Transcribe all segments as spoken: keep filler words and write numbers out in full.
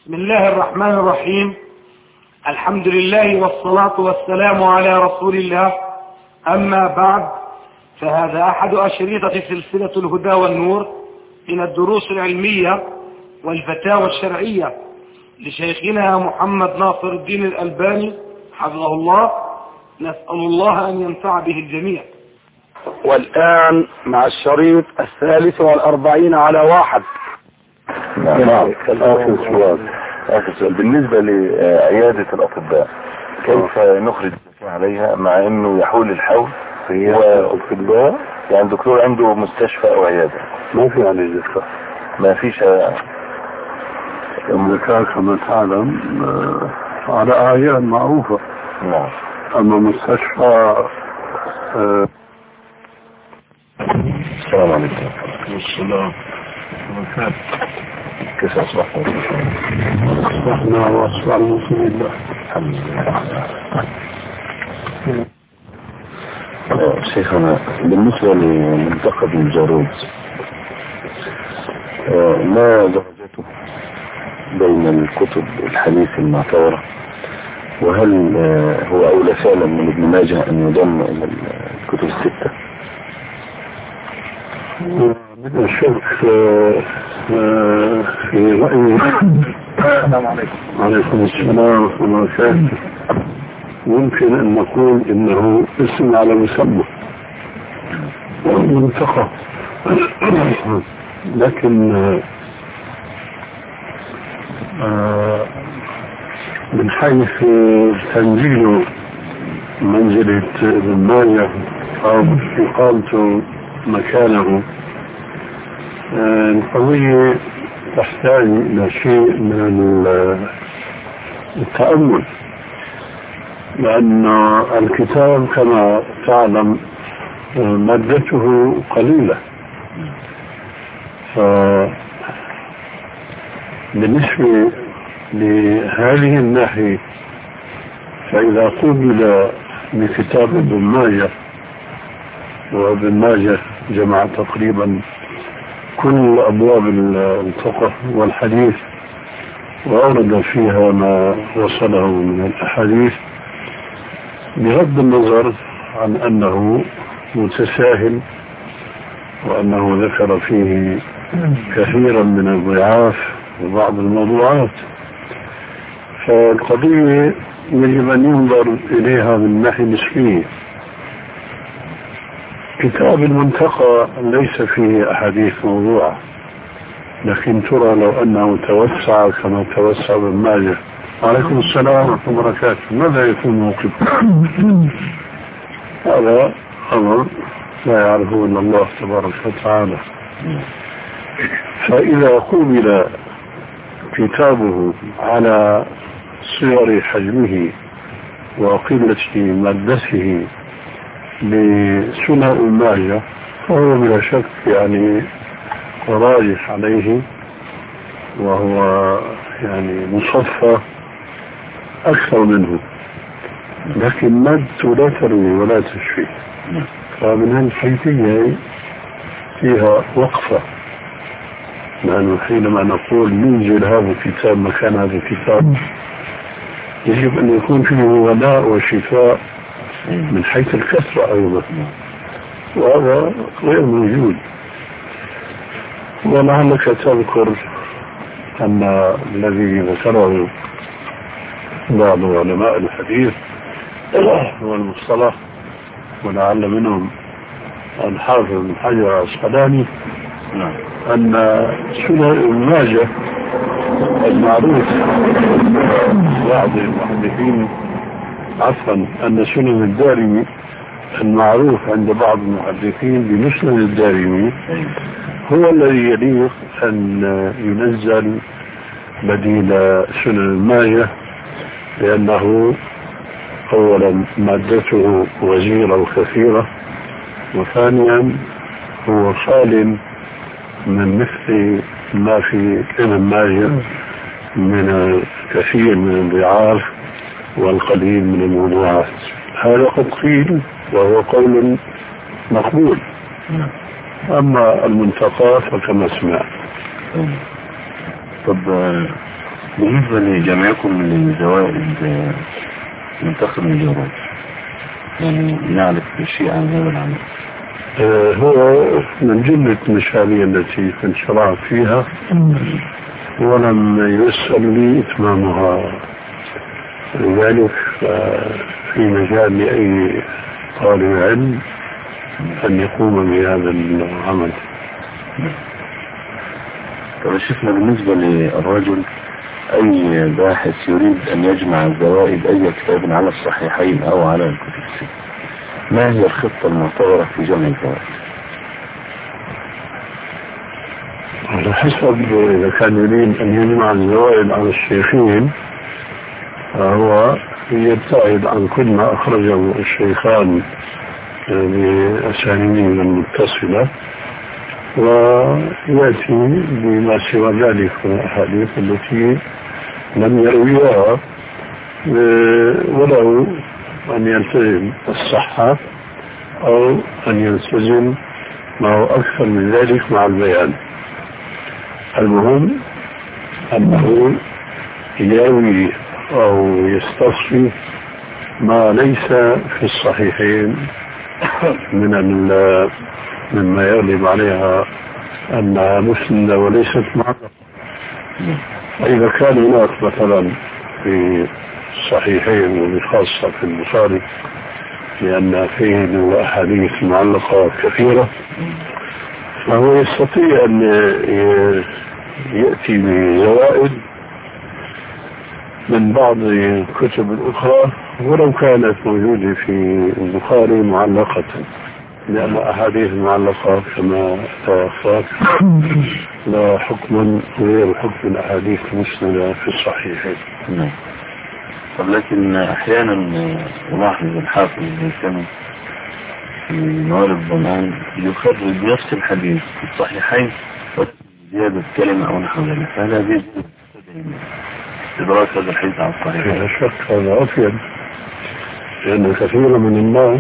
بسم الله الرحمن الرحيم. الحمد لله والصلاة والسلام على رسول الله. أما بعد، فهذا أحد أشرطة سلسلة الهدى والنور من الدروس العلمية والفتاوى الشرعية لشيخنا محمد ناصر الدين الألباني حفظه الله. نسأل الله أن ينفع به الجميع. والآن مع الشريط الثالث والأربعين على واحد. نعم. آخر سؤال آخر سؤال بالنسبة لعيادة الأطباء، كيف نخرج عليها مع أنه يحول الحول في الأطباء؟ يعني دكتور عنده مستشفى أو عيادة ما في عليه زكاة، ما فيش الزكاة كما تعلم على أعيان معروفة. نعم. أما مستشفى آه السلام عليكم. والسلام. كيف أصبحنا؟ أصبحنا وأصبح المسلمين الله. الحمد لله. شيخنا، بالنسبة لمنتخب الجارود، ما درجته بين الكتب الحديث المعتبرة؟ وهل هو أولى فعلا من ابن ماجه أن يضم إلى الكتب الستة؟ بدون شك في رأيي. السلام عليكم. وعليكم السلام ورحمة الله وبركاته. ممكن أن نقول إنه اسم على مسمى منتخب، لكن من حيث تنزيل منزلة ابن ماجه أو إقامته مكانه، القضية تحتاج إلى شيء من التأمل، لأن الكتاب كما تعلم مادته قليلة. فبالنسبة لهذه الناحية، فإذا قبل بكتاب ابن ماجه، وابن ماجه جمع تقريبا كل أبواب الفقه والحديث وأورد فيها ما وصله من الأحاديث، بغض النظر عن أنه متساهل وأنه ذكر فيه كثيرا من الضعاف وبعض الموضوعات، فالقضية يجب أن ينظر إليها من ناحية نسبية. كتاب المنتقى ليس فيه أحاديث موضوعة، لكن ترى لو أنه توسع كما توسع ابن ماجه. وعليكم السلام ورحمة الله وبركاته. ماذا يكون موقف؟ هذا أمر لا يعرفه إلا الله تبارك وتعالى. فإذا قبل كتابه على صغر حجمه وقلة مادته لسنن ابن ماجه، فهو بلا شك يعني راجح عليه، وهو يعني مصفى أكثر منه، لكن مادته لا تروي ولا تشفي. فمن هالحيثية فيها وقفة، لأنه حينما نقول ننزل هذا الكتاب مكان هذا الكتاب، يجب أن يكون فيه ولاء وشفاء من حيث الكثرة أيضا، وهذا غير موجود. ولعلك تذكر أن الذي ذكره بعض علماء الحديث والمصطلح، ولعل منهم الحافظ بن حجر العسقلاني، أن سنن ابن ماجه المعروف بعض المحدثين عفوا أن سنن الدارمي المعروف عند بعض المحدثين بمسند الدارمي هو الذي يليق أن ينزل بديل سنن ماجه، لأنه أولا مادته وزيرة وكثيرة، وثانيا هو خال من مثل ما في ابن ماجه من الكثير من الضعاف والقليل من الموضوعات. هذا قد قيل وهو قول مقبول. أما المنتقى فكما سمعت. طب بالنسبة لجميعكم للزوائد منتخب من جواب، يعني نعرف شيء عن هذا العمل. آه هو من جملة المشاريع التي كنت شرعت فيها ولم يسأل لي إتمامها، لذلك في مجال لأي طالب علم أن يقوم بهذا العمل. طب شفنا بالنسبة للرجل أي باحث يريد أن يجمع الزوائد أي كتاب على الصحيحين أو على الكتب الست، ما هي الخطة المعتبرة في جمع الزوائد؟ على حسب، إذا كان يريد أن يجمع الزوائد على الشيخين فهو يبتعد عن كل ما أخرجه الشيخان بأسانيدهم المتصلة ويأتي بما سوى ذلك من الأحاديث التي لم يرويها، ولو أن يلتزم الصحة أو أن يلتزم ما هو أكثر من ذلك مع البيان. المهم أنه يروي أو يستصفي ما ليس في الصحيحين من مما يغلب عليها أنها مسندة وليست معروفة. إذا كان هناك مثلا في الصحيحين وبخاصة في البخاري لأن فيه أحاديث معلقة كثيرة، فهو يستطيع أن يأتي بزوائد من بعض الكتب الأخرى ولو كانت موجودة في البخاري معلقة، لأن أحاديث المعلقة كما تفاق لا حكم غير حكم الأحاديث المسندة في الصحيحين. نعم. طب لكن أحيانا ألاحظ الحافظ الهيثمي في نوال الضمان يخرج نفس الحديث في الصحيحين زيادة كلمة أو نحو ذلك، فهذا هذه إدراك هذا الحديث على الصحيح. لا شك هذا أفيد، لأن كثير من الناس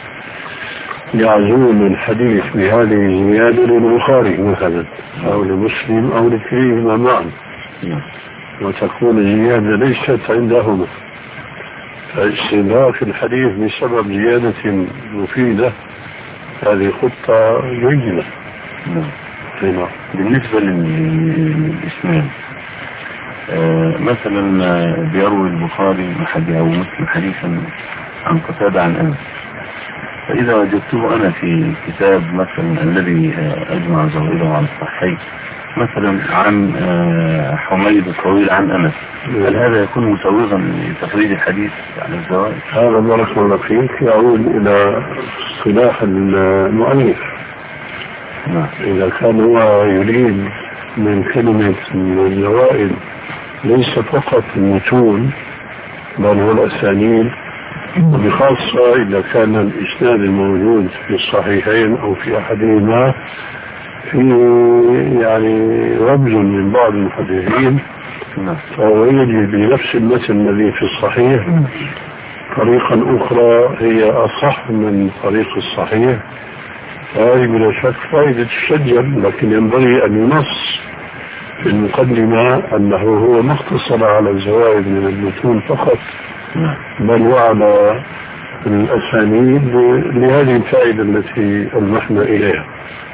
يعزون الحديث بهذه الزيادة للبخاري مثلا أو لمسلم أو لكليهما معا، وتكون الزيادة ليست عندهما، فاستدراك الحديث بسبب زيادة مفيدة هذه خطة جيدة. نعم. بالنسبة للإسلام آه مثلا بيروي البخاري أو مسلم حديثا عن قتادة عن أنس، فإذا وجدته أنا في كتاب مثلا الذي أجمع زوائده عن الصحيح مثلا عن حميد الطويل عن أنس، هل هذا يكون مسوغا لتخريج الحديث عن الزوائد؟ هذا بارك الله فيك يعود إلى اصطلاح المؤلف. نعم. إذا كان هو يريد من كلمة الزوائد ليس فقط المتون بل هو الأسانيد، وبخاصة إذا كان الإسناد الموجود في الصحيحين أو في أحدهما في يعني رمز من بعض المحدثين، فهو يجي بنفس المتن الذي في الصحيح طريقا أخرى هي أصح من طريق الصحيح، فهذه بلا شك فائدة الشجر، لكن ينبغي أن ينص في المقدمة أنه هو ما اقتصر على الزوائد من المتون فقط بل وعلى الأسانيد لهذه الفائدة التي ألمحنا إليها.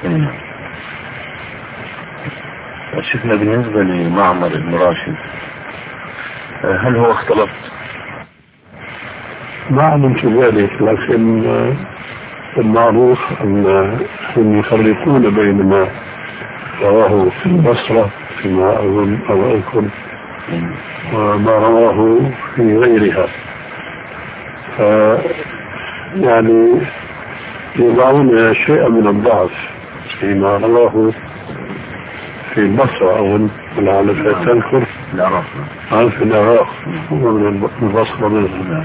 شفنا بالنسبة لمعمر بن راشد هل هو اختلط؟ ما علمت ذلك، لكن المعروف أنهم يفرقون بين ما رواه في البصرة فيما أظن أو أذكر وما رواه في غيرها، ف يعني يضعون شيئا من الضعف فيما رواه في البصرة أو لعل تذكر العراق في العراق ومن البصرة منه،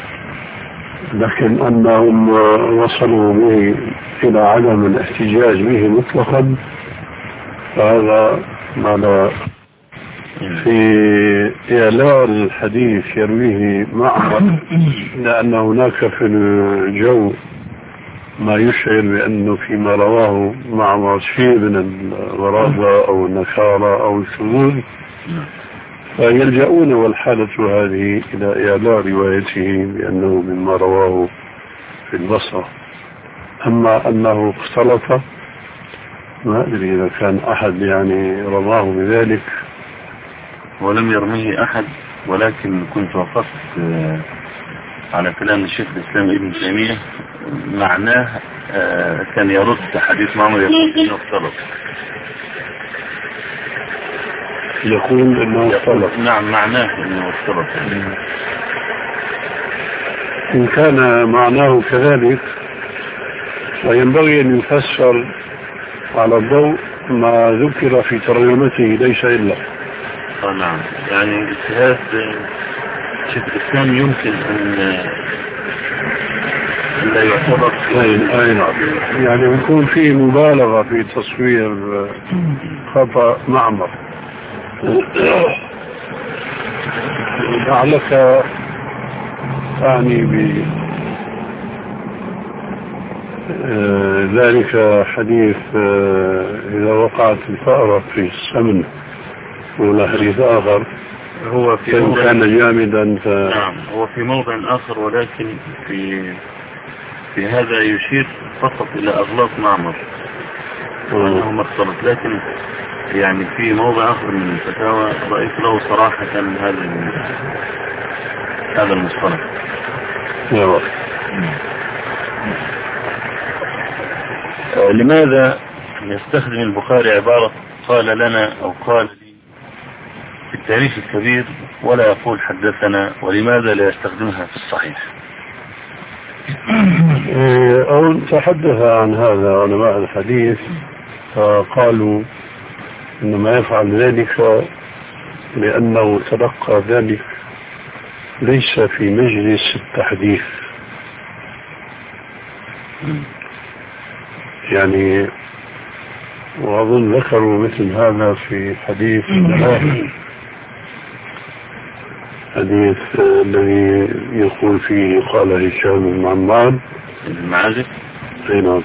لكن أنهم وصلوا به إلى عدم الاحتجاج به مطلقا فهذا معنى في إعلان الحديث يرويه معمر، لأن هناك في الجو ما يشعر بأنه فيما رواه معمر شيء من الغرابة أو النكارة أو الشذوذ، فيلجؤون والحالة هذه إلى إعلاء روايته بأنه مما رواه في البصرة. أما أنه اختلط ما أدري إذا كان أحد يعني رماه بذلك. ولم يرميه أحد، ولكن كنت وقفت على كلام الشيخ الإسلام ابن تيمية معناه كان يرد حديث معمر يقول إنه اختلط، يقول إنه اختلط. نعم معناه إنه اختلط. إن كان معناه كذلك وينبغي أن يفسر على الضوء ما ذكر في ترجمته ليس إلا. آه نعم، يعني اجتهاد شيخ الإسلام يمكن أن لا يعتبر. أي أي نعم، يعني يكون فيه مبالغة في تصوير خطأ معمر. لعلك تعني بذلك حديث إذا وقعت الفأرة في السمن، ولا حديث آخر هو في كان جامدا ف... نعم هو في موضع آخر، ولكن في في هذا يشير فقط إلى أغلاط معمر وأنه ما اختلط، لكن يعني في موضع آخر من الفتاوى رأيت له صراحة هذا هذا المصطلح. نعم. لماذا يستخدم البخاري عبارة قال لنا أو قال لي في التاريخ الكبير ولا يقول حدثنا، ولماذا لا يستخدمها في الصحيح؟ أو تحدث عن هذا علماء الحديث فقالوا إنما يفعل ذلك لأنه تلقى ذلك ليس في مجلس التحديث، يعني وأظن ذكروا مثل هذا في حديث حديث الذي يقول فيه قال هشام بن عمار المعازف. نعم.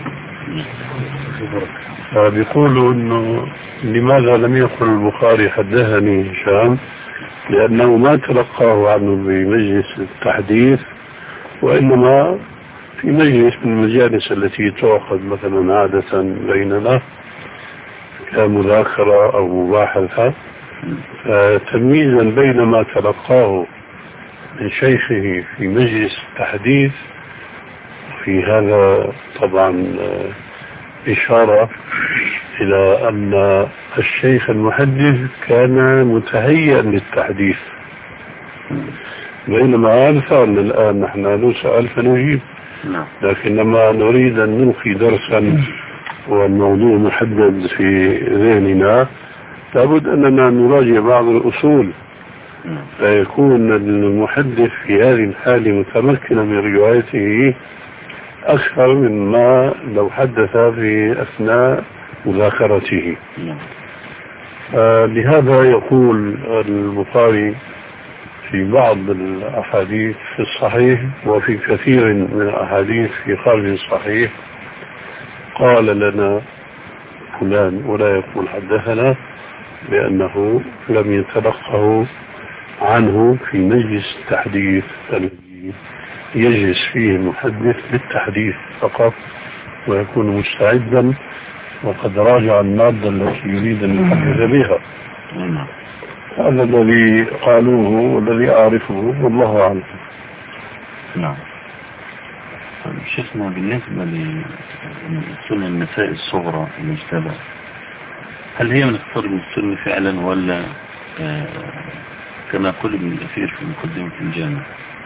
فبيقولوا إنه لماذا لم يقل البخاري حدثني هشام، لأنه ما تلقاه عنه بمجلس التحديث، وإنما في مجلس من المجالس التي تعقد مثلا عادة بيننا كمذاكرة أو مباحثة، فتمييزا بين ما تلقاه من شيخه في مجلس التحديث، في هذا طبعا إشارة إلى أن الشيخ المحدث كان متهيئا للتحديث، بينما أمثال الآن نحن نسأل فنجيب، لكنما نريد أن نلقي درسا والموضوع محدد في ذهننا لابد أننا نراجع بعض الأصول، فيكون المحدث في هذه الحالة متمكنا من روايته أكثر مما لو حدث في أثناء مذاكرته. آه لهذا يقول البخاري في بعض الأحاديث في الصحيح وفي كثير من الأحاديث في خارج الصحيح قال لنا فلان، ولا يقول حدثنا، لأنه لم يتلقه عنه في مجلس التحديث الذي يجلس فيه المحدث للتحديث فقط ويكون مستعدا وقد راجع المادة التي يريد أن يحدث بها. هذا الذي قالوه والذي أعرفه والله أعلم. نعم. شيخنا بالنسبة لسنن النساء الصغرى المجتبى، هل هي من اختصار من السنة فعلا ولا آه كما قل ابن الأثير في مقدمة الجامع؟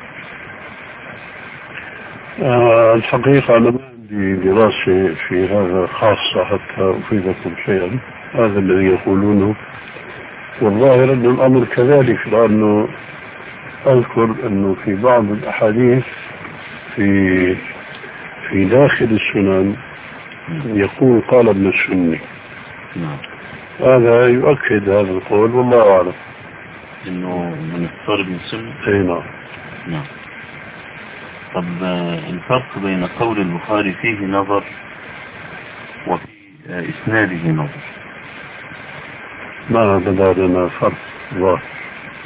آه الحقيقة أنا ما عندي دراسة في هذا خاصة حتى أفيدكم شيئا. هذا الذي يقولونه والظاهر أن الأمر كذلك، لأنه أذكر أنه في بعض الأحاديث في في داخل السنن يقول قال ابن السني. هذا يؤكد هذا القول والله أعلم إنه من اختصار ابن السني. أي نعم. نعم. طب الفرق بين قول البخاري فيه نظر وفي إسناده نظر؟ ما بدا لنا فرق الله.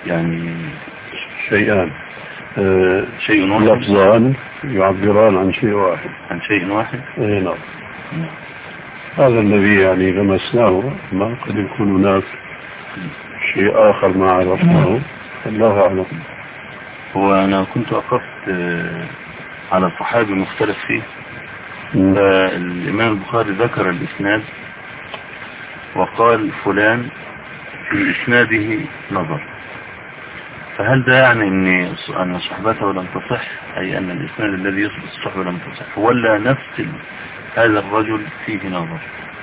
يعني شيئان، آه شيء واحد، لفظان يعبران عن شيء واحد، عن شيء واحد. اي نعم. هذا الذي يعني لمسناه، ما قد يكون هناك شيء آخر ما عرفناه، الله أعلم. وأنا كنت وقفت على صحابي مختلف فيه، فالإمام البخاري ذكر الإسناد وقال فلان في إسناده نظر، فهل ده يعني أن أن صحبته لم تصح، أي أن الإسناد الذي يثبت الصحبة لم تصح، ولا نفس هذا الرجل فيه نظر؟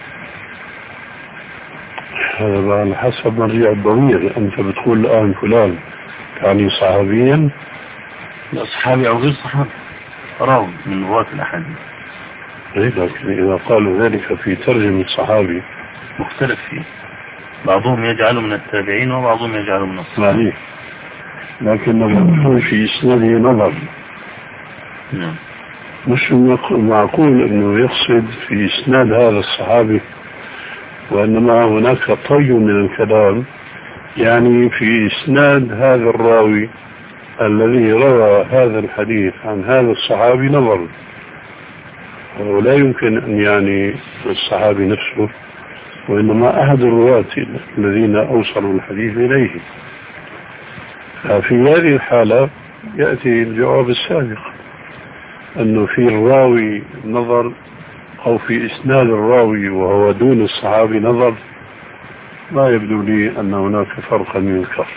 هذا على حسب مرجع الضمير. أنت بتقول الآن فلان يعني صحابيا؟ لا، صحابي أو غير صحابي، راوي من رواة الأحاديث. لكن إذا قالوا ذلك في ترجمة صحابي مختلف فيه، بعضهم يجعله من التابعين وبعضهم يجعله من الصحابة، لكن لما في إسناده نظر. نعم. مش معقول أنه يقصد في إسناد هذا الصحابي، وإنما هناك طي من الكلام، يعني في إسناد هذا الراوي الذي روى هذا الحديث عن هذا الصحابي نظر، ولا يمكن أن يعني الصحابي نفسه، وإنما أحد الرواة الذين أوصلوا الحديث إليه. ففي هذه الحالة يأتي الجواب السابق، أنه في الراوي نظر، أو في إسناد الراوي وهو دون الصحابي نظر، ما يبدو لي أن هناك فرقا من الكفر.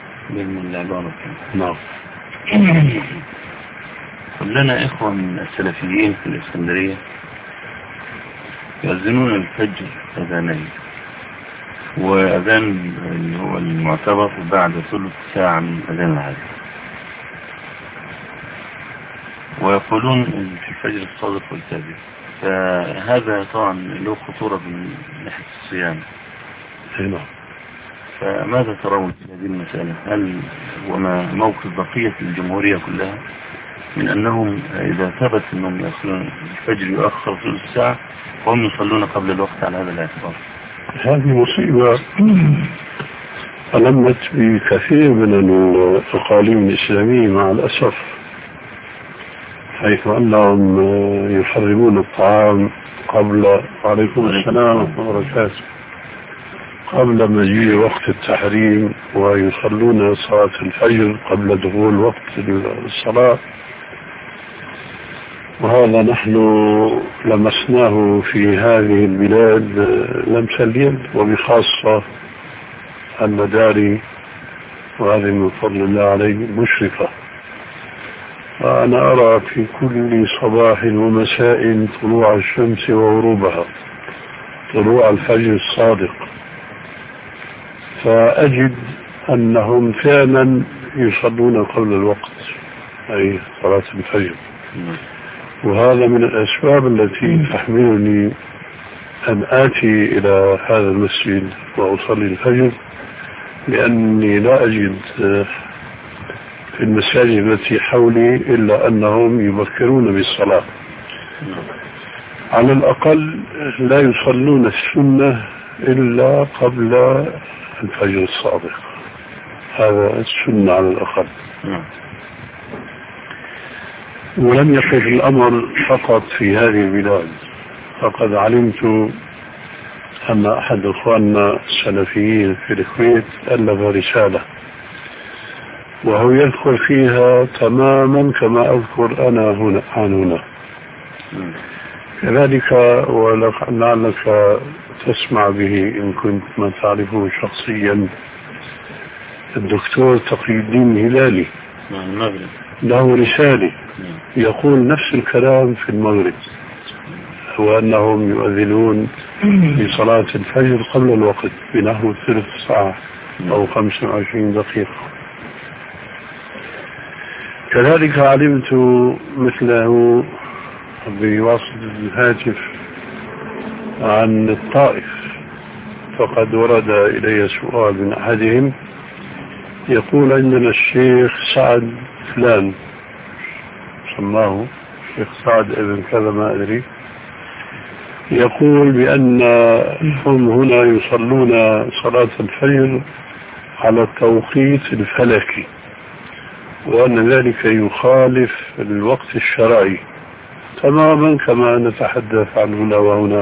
نعم. لنا إخوة من السلفيين في الإسكندرية يؤذنون الفجر أذانين، وأذان اللي هو المعتبر بعد ثلث ساعة من أذان العادي، ويقولون في الفجر الصادق والكاذب، فهذا طبعا له خطورة من ناحية الصيام. نعم. فماذا ترون في هذه المسألة؟ هل وما موقف بقية الجمهورية كلها من أنهم إذا ثبت أنهم يصلون الفجر يؤخر ثلث ساعة وهم يصلون قبل الوقت على هذا الاعتبار؟ هذه مصيبة ألمت بكثير من الأقاليم الإسلامية مع الأسف، حيث أنهم يحرمون الطعام قبل، وعليكم السلام ورحمة الله وبركاته، قبل مجيء وقت التحريم، ويصلون صلاة الفجر قبل دخول وقت الصلاة. وهذا نحن لمسناه في هذه البلاد لمس اليد، وبخاصة المداري، وهذه من فضل الله عليه مشرفة. وأنا أرى في كل صباح ومساء طلوع الشمس وغروبها، طلوع الفجر الصادق، فأجد أنهم فعلا يصلون قبل الوقت، أي صلاة الفجر. وهذا من الأسباب التي تحملني أن آتي إلى هذا المسجد وأصلي الفجر، لأني لا أجد في المساجد التي حولي إلا أنهم يبكرون بالصلاة، على الأقل لا يصلون السنة إلا قبل الفجر الصادق، هذا السنة على الأقل. ولم يقف الأمر فقط في هذه البلاد، فقد علمت أن أحد أخواننا السلفيين في الكويت ألف رسالة، وهو يذكر فيها تماما كما أذكر أنا هنا عن هنا. كذلك ولعلك تسمع به إن كنت ما تعرفه شخصيا، الدكتور تقي الدين الهلالي له رسالة يقول نفس الكلام في المغرب، هو أنهم يؤذنون لصلاة الفجر قبل الوقت بنحو ثلث ساعة أو خمسة وعشرين دقيقة. كذلك علمت مثله بواسطة الهاتف عن الطائف، فقد ورد إلي سؤال من أحدهم يقول عندنا الشيخ سعد فلان، سماه الشيخ سعد ابن كذا ما أدري، يقول بأن هم هنا يصلون صلاة الفجر على التوقيت الفلكي، وأن ذلك يخالف الوقت الشرعي تماما كما نتحدث عن هنا وهناك.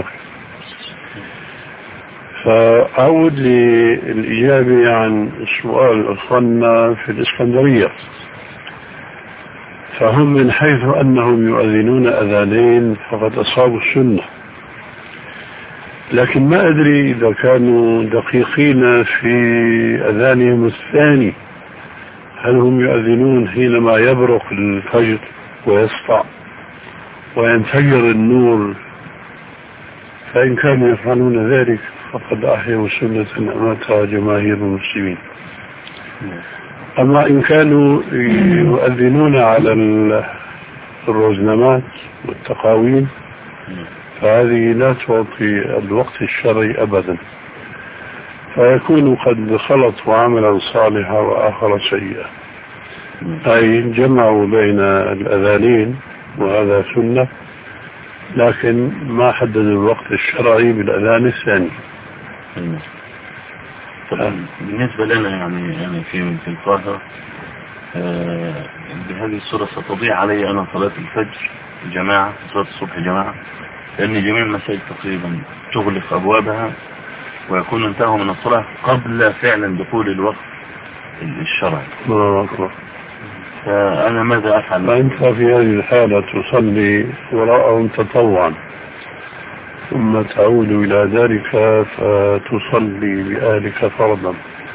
فأعود للإجابة عن سؤال أخواننا في الإسكندرية، فهم من حيث أنهم يؤذنون أذانين فقد أصابوا السنة، لكن ما أدري إذا كانوا دقيقين في أذانهم الثاني، هل هم يؤذنون حينما يبرق الفجر ويسطع وينفجر النور؟ فإن كانوا يفعلون ذلك فقد أحيوا سنة أماتها جماهير المسلمين. أما إن كانوا يؤذنون على الرزنامات والتقاويم فهذه لا تعطي الوقت الشرعي أبدا، فيكون قد خلط عملا صالحا وآخر سيئا، أي جمعوا بين الأذانين وهذا سنة، لكن ما حدد الوقت الشرعي بالأذان الثاني. طبعا بالنسبة لنا يعني يعني في في القاهرة آه بهذه الصورة ستضيع علي أنا صلاة الفجر جماعة، صلاة الصبح جماعة، لأن جميع المساجد تقريبا تغلق أبوابها ويكون انتهوا من الصلاة قبل فعلا دخول الوقت الشرعي. الله أكبر. فأنا ماذا أفعل؟ فأنت في هذه الحالة تصلي وراءهم تطوعا ثم تعود إلى ذلك فتصلي بأهلك فرضا.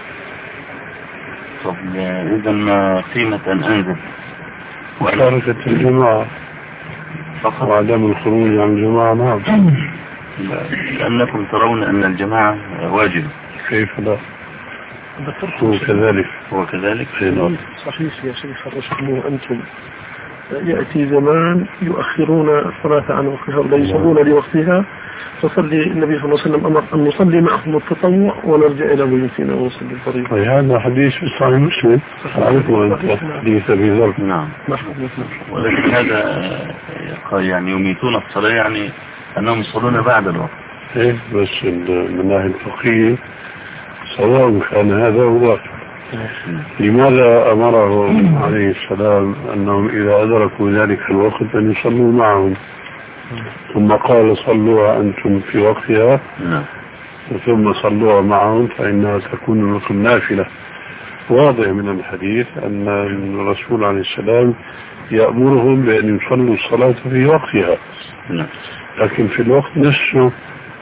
طب إذا ما قيمة أن أنزل مشاركة الجماعة فقط وعدم الخروج عن الجماعة؟ نعم، لأنكم ترون أن الجماعة واجبة. كيف لا؟ هو كذلك هو كذلك صحيح يا شيخ الرشد. أنتم يأتي زمان يؤخرون الصلاة عن وقتها ولا يصلون لوقتها، فصلي النبي صلى الله عليه وسلم أمر أن نصلي معهم التطوع ونرجع إلى بيوتنا ونصلي الفريضة. هذا حديث في صحيح مسلم، عرفوا أنت حديث أبي ذر. نعم، ولكن هذا يعني يميتون الصلاة، يعني أنهم يصلون بعد الوقت. إيه بس من ناحية الفقهية سواء كان هذا هو. لماذا أمره عليه السلام أنهم إذا أدركوا ذلك الوقت أن يصلوا معهم، ثم قال صلوها أنتم في وقتها ثم صلوها معهم فإنها تكون لكم نافلة؟ واضح من الحديث أن الرسول عليه السلام يأمرهم بأن يصلوا الصلاة في وقتها، لكن في الوقت نفسه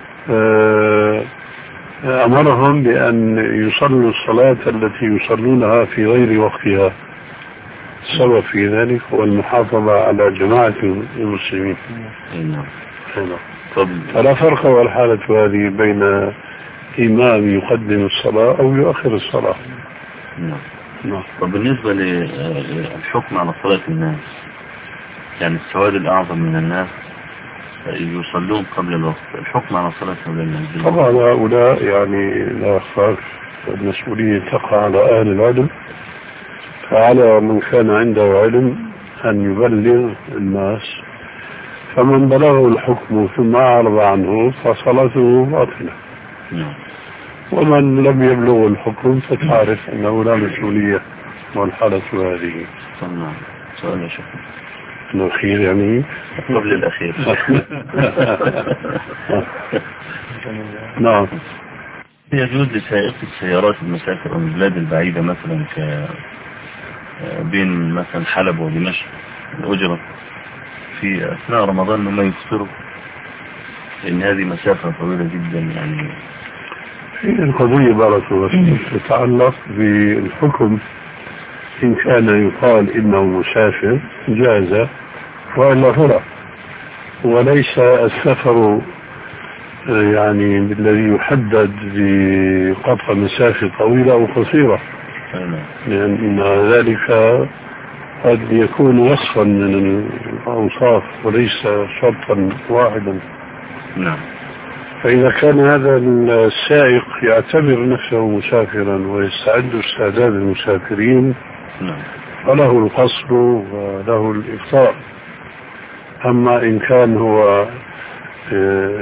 أمرهم بأن يصلوا الصلاة التي يصلونها في غير وقتها. السبب في ذلك هو المحافظة على جماعة المسلمين. فلا فرق والحالة هذه بين إمام يقدم الصلاة أو يؤخر الصلاة. نعم. وبالنسبة للحكم على صلاة الناس، يعني السواد الأعظم من الناس يصلون قبل الوقت، الحكم على صلاة الناس طبعا هؤلاء يعني لا خاف، المسؤولية تقع على أهل العلم، فعلى من كان عنده علم أن يبلغ الناس، فمن بلغه الحكم ثم أعرض عنه فصلاته باطلة. ومن لم يبلغ الحكم فتعرف أنه لا مسؤولية، والحالة هذه. تمام. سؤال يا شيخ الأخير يعني قبل الأخير. نعم. يجوز لسائق السيارات المسافر من البلاد البعيدة مثلا ك بين مثلا حلب ودمشق الأجرة في أثناء رمضان ما يفطروا، لأن هذه مسافة طويلة جدا يعني؟ القضية بارك الله فيك تتعلق بالحكم، إن كان يقال إنه مسافر جاز وإلا فلا، وليس السفر يعني بالذي يحدد بقطع مسافة طويلة أو قصيرة، لأن ذلك قد يكون وصفا من الأوصاف وليس شرطا واحدا. نعم. فإذا كان هذا السائق يعتبر نفسه مسافرا ويستعد استعداد المسافرين فله القصر وله الإفطار. أما إن كان هو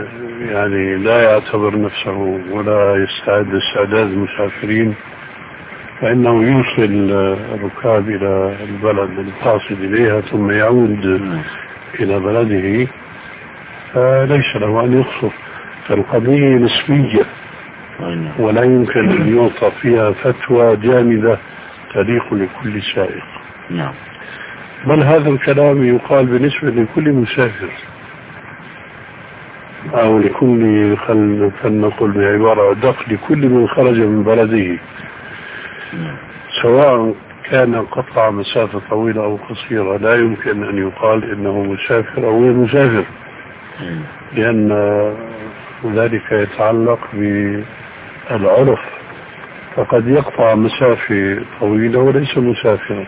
يعني لا يعتبر نفسه ولا يستعد استعداد المسافرين فإنه يوصل الركاب إلى البلد القاصد إليها ثم يعود إلى بلده، فليس له أن يقصر. فالقضية نسبية ولا يمكن أن يعطى فيها فتوى جامدة تليق لكل سائق. نعم. بل هذا الكلام يقال بالنسبة لكل مسافر أو لكل، فلنقل بعبارة أدق، لكل من خرج من بلده، سواء كان قطع مسافة طويلة أو قصيرة. لا يمكن أن يقال إنه مسافر أو غير مسافر، لأن ذلك يتعلق بالعرف، فقد يقطع مسافة طويلة وليس مسافرا.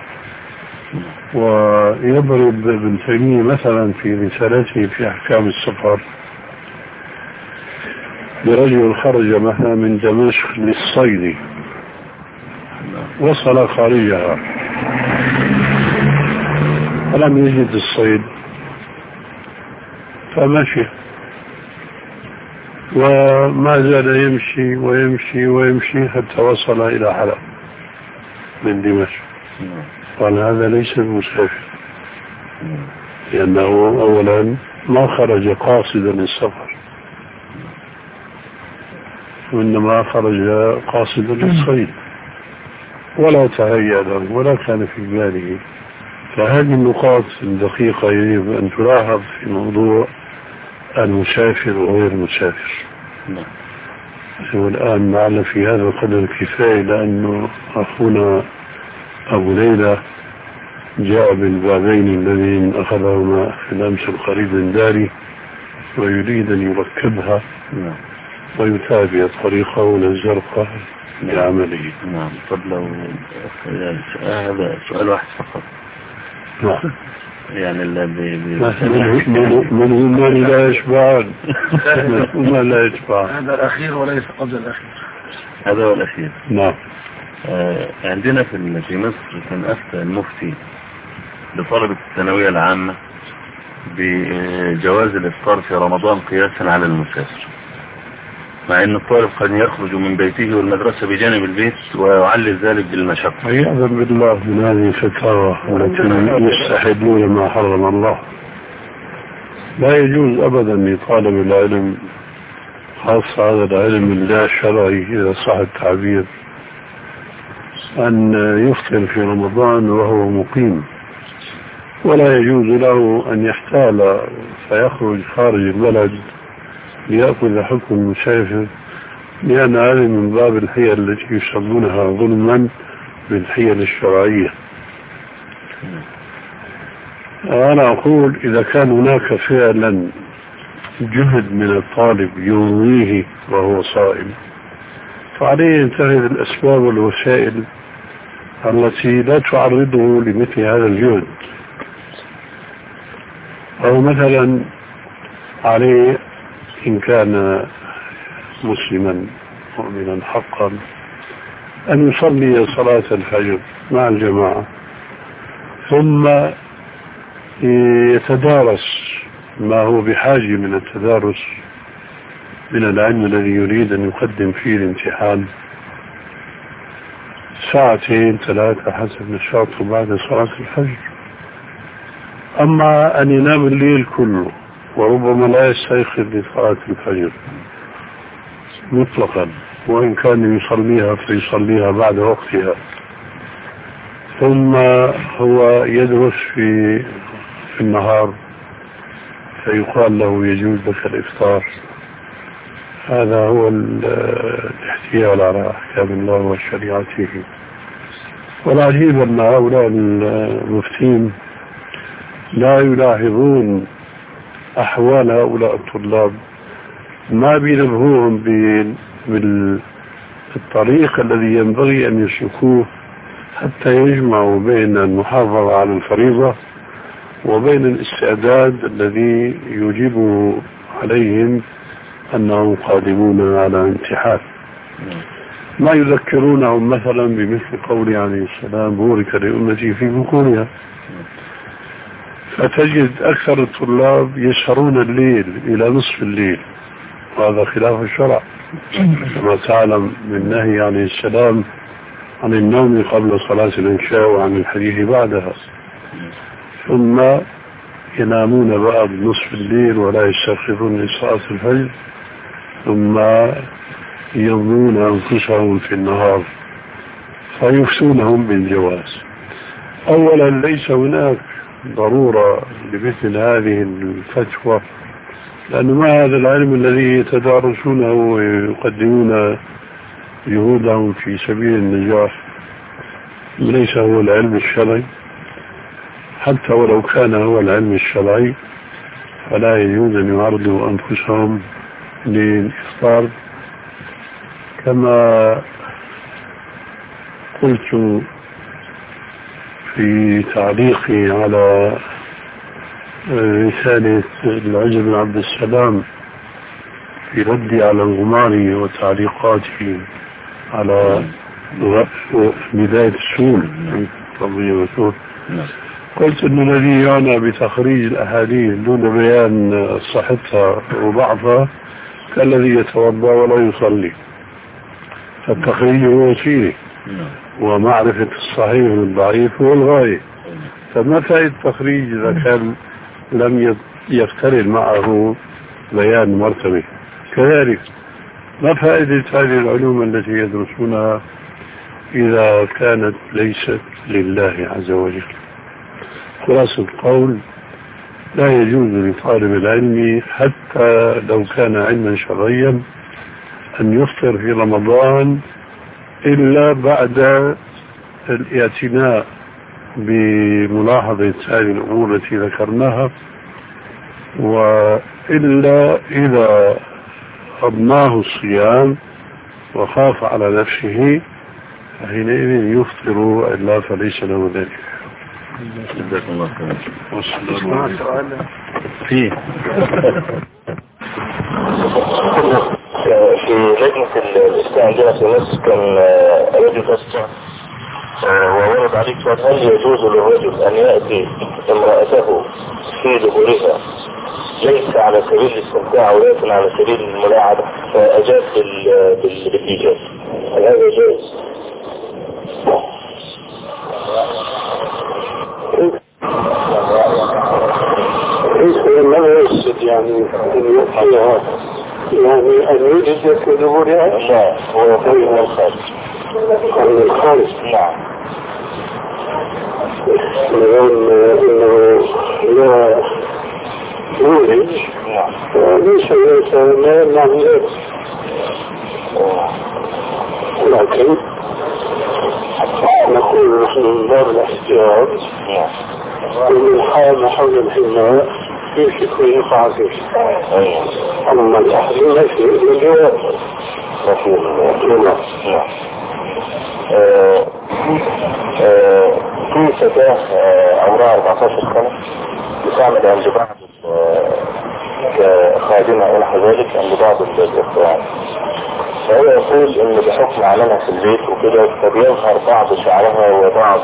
ويضرب ابن تيمية مثلا في رسالته في أحكام السفر برجل خرج مثلا من دمشق للصيد، وصل خارجها فلم يجد الصيد فمشي، وما زال يمشي ويمشي ويمشي حتى وصل إلى حلب من دمشق. قال هذا ليس المسافر، لأنه أولا ما خرج قاصدا السفر، وإنما خرج قاصدا للصيد ولا تهيأ له ولا كان في باله. فهذه النقاط الدقيقة يجب أن تلاحظ في موضوع المسافر وغير المسافر. والآن معنا في هذا القدر كفاية، لأنه أخونا أبو ليلى جاء بالبابين الذين أخذهما في الأمس القريب من داري ويريد أن يركبها ويتابع طريقه للزرقاء لعمله. نعم. طب لو هذا سؤال واحد فقط. نعم. يعني اللي بي من هم لا يشبعان من هم لا يشبعان. هذا الأخير وليس قبل الأخير. هذا هو الأخير. نعم. آه عندنا في في مصر كان أفتى المفتي لطلبة الثانوية العامة بجواز الإفطار في رمضان قياسا على المسافر، مع أن الطالب قد يخرج من بيته والمدرسة بجانب البيت ويعلل ذلك بالمشقة. عياذا بالله من هذه الفتاوى التي يستحلون ما حرم الله. لا يجوز أبدا لطالب العلم، خاصة هذا العلم اللا شرعي إذا صح التعبير، أن يفطر في رمضان وهو مقيم، ولا يجوز له أن يحتال فيخرج خارج البلد ليأخذ حكم المسافر، لأن هذه من باب الحيل التي يسمونها ظلما بالحيل الشرعية. أنا أقول إذا كان هناك فعلا جهد من الطالب يرويه وهو صائم، فعليه ينتهز الأسباب والوسائل التي لا تعرضه لمثل هذا الجهد. أو مثلا عليه إن كان مسلما مؤمنا حقا أن يصلي صلاة الفجر مع الجماعة، ثم يتدارس ما هو بحاجة من التدارس من العلم الذي يريد أن يقدم فيه الامتحان، ساعتين ثلاثة حسب نشاطه بعد صلاة الفجر. أما أن ينام الليل كله وربما لا يستيقظ لصلاة الفجر مطلقا، وإن كان يصليها فيصليها بعد وقتها، ثم هو يدرس في في النهار فيقال له يجوز لك الإفطار، هذا هو الاحتيال على أحكام الله وشريعته. والعجيب أن هؤلاء المفتين لا يلاحظون أحوال هؤلاء الطلاب، ما بينبهوهم بالطريق الذي ينبغي أن يسلكوه حتى يجمعوا بين المحافظة على الفريضة وبين الاستعداد الذي يجب عليهم أنهم قادمون على امتحان. ما يذكرونهم مثلا بمثل قوله عليه السلام بورك لأمتي في بكورها. فتجد أكثر الطلاب يسهرون الليل إلى نصف الليل، وهذا خلاف الشرع كما تعلم من نهي عليه السلام عن النوم قبل صلاة العشاء وعن الحديث بعدها، ثم ينامون بعد نصف الليل ولا يستيقظون لصلاة الفجر، ثم يظنون أنفسهم في النهار فيفتونهم بالجواز. أولا ليس هناك ضرورة لمثل هذه الفتوى، لأنه ما هذا العلم الذي يتدارسونه ويقدمون جهودهم في سبيل النجاح ليس هو العلم الشرعي. حتى ولو كان هو العلم الشرعي فلا يجوز أن يعرضوا أنفسهم للإفطار. كما قلت في تعليقي على رسالة العز بن عبد السلام في ردي على الغماري وتعليقاته على بداية السول قلت أن الذي يعنى بتخريج الأحاديث دون بيان صحتها وضعفها كالذي يتوضأ ولا يصلي، فالتخريج هو وسيلة ومعرفة الصحيح والضعيف هو الغاية. فما فائدة التخريج إذا كان لم يفترض معه بيان مرتبه؟ كذلك ما فائدة هذه العلوم التي يدرسونها إذا كانت ليست لله عز وجل؟ خلاصة القول لا يجوز لطالب العلم حتى لو كان علما شرعيا أن يفطر في رمضان إلا بعد الاعتناء بملاحظة هذه الأمور التي ذكرناها، وإلا إذا أضناه الصيام وخاف على نفسه فحينئذ يفطر إلا فليس له ذلك. جزاك الله خير. في في لجنة الإفتاء عندنا في مصر كان رجل أفتاء وورد عليك سؤال: هل يجوز للرجل أن يأتي امرأته في دبرها ليس على سبيل الاستمتاع ولكن على سبيل الملاعبة؟ فأجاب بالإيجاز. هل هذا جائز؟ ما يقصد يعني أن يأتيها يعني أن يجد في دبرها؟ لا، هو يقول من الخارج. من الخارج؟ نعم. لأن أنه لا يولد ليس ليس ما يمنع من ذلك، لكن نقول نحن من باب الاحتياط ومن حال حول الحماء يمسك ويقع فيه. أما التحريم في الجواب نعم. في فتاة عمرها أربعة عشر سنة بتعمل عند بعض كخادمة ونحو ذلك عند بعض الإخوان، فهو يقول إن بحكم عملها في البيت وكده فبيظهر بعض شعرها وبعض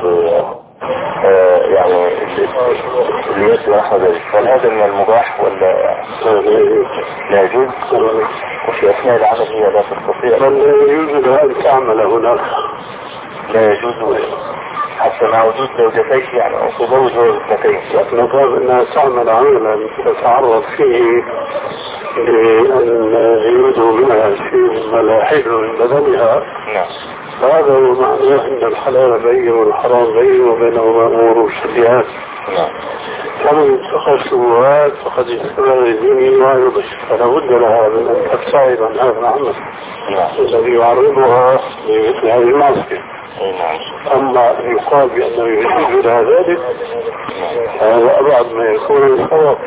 يعني اليد ونحو ذلك، فهل هذا من المباح ولا لا يجوز؟ وفي أثناء العمل هي لا تستطيع؟ بل لا يجوز لها أن تعمل هناك، لا يجوز حتى مع وجود زوجتين يعني أو تزوج زوجتين، لكن طالب أنها تعمل عملا تتعرض فيه لأن يريدوا منها شيء ما لا يحل من بدنها. نعم. فهذا هو معناه أن الحلال بين والحرام بين وبينهما أمور مشتبهات. نعم. فمن اتخذ شبهات فقد استبان الدين وعرض، فلا بد لها من أن تبتعد عن هذا العمل الذي يعرضها لمثل هذه المعصية. أما يقال بأنه يجوز لها ذلك هذا أبعد ما يكون الصواب.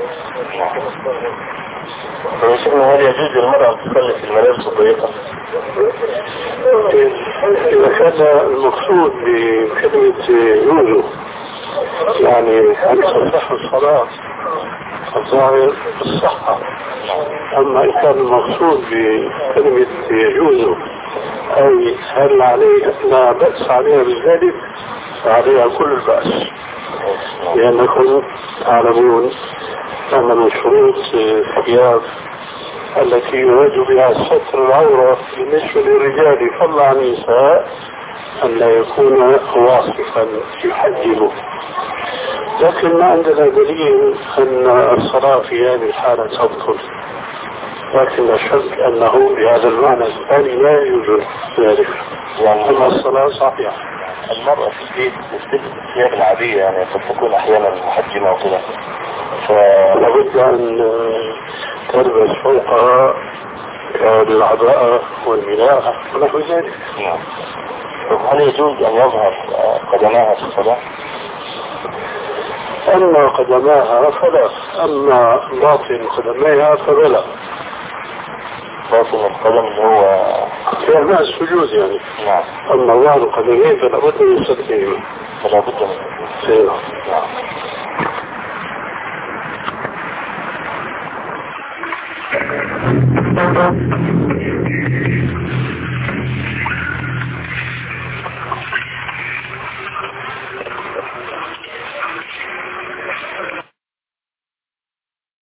فيشبه هل يجوز للمرأة أن تصلي في الملابس الضيقة؟ إذا كان المقصود بكلمة يجوز يعني أن تصح الصلاة الظاهر الصحة، أما إذا كان المقصود بكلمة يجوز أي هل عليه لا بأس عليها بذلك فعليها كل البأس، لأنكم تعلمون أن من شروط الثياب التي يواجه بها ستر العورة بالنسبة للرجال فضلا عن النساء أن لا يكون واصفا يحجبه، لكن ما عندنا دليل أن الصلاة في هذه الحالة تبطل، لكن لا شك أنه بهذا المعنى الثاني لا يوجد ذلك، يعني أن الصلاة صحيحة. المرأة في البيت تلبس الثياب العادية، يعني قد تكون أحيانا محجمة وكذا، فلابد أن تلبس فوقها العباءة والملاءة ونحو ذلك. نعم. هل يجوز أن يظهر قدماها في الصلاة؟ أما قدماها فلا، أما باطن قدميها فبلا. باطن القدم اللي هو في أثناء السجود يعني. نعم. أما ظهر القدمين فلا بد من سترهما. فلا بد من سترهما. نعم.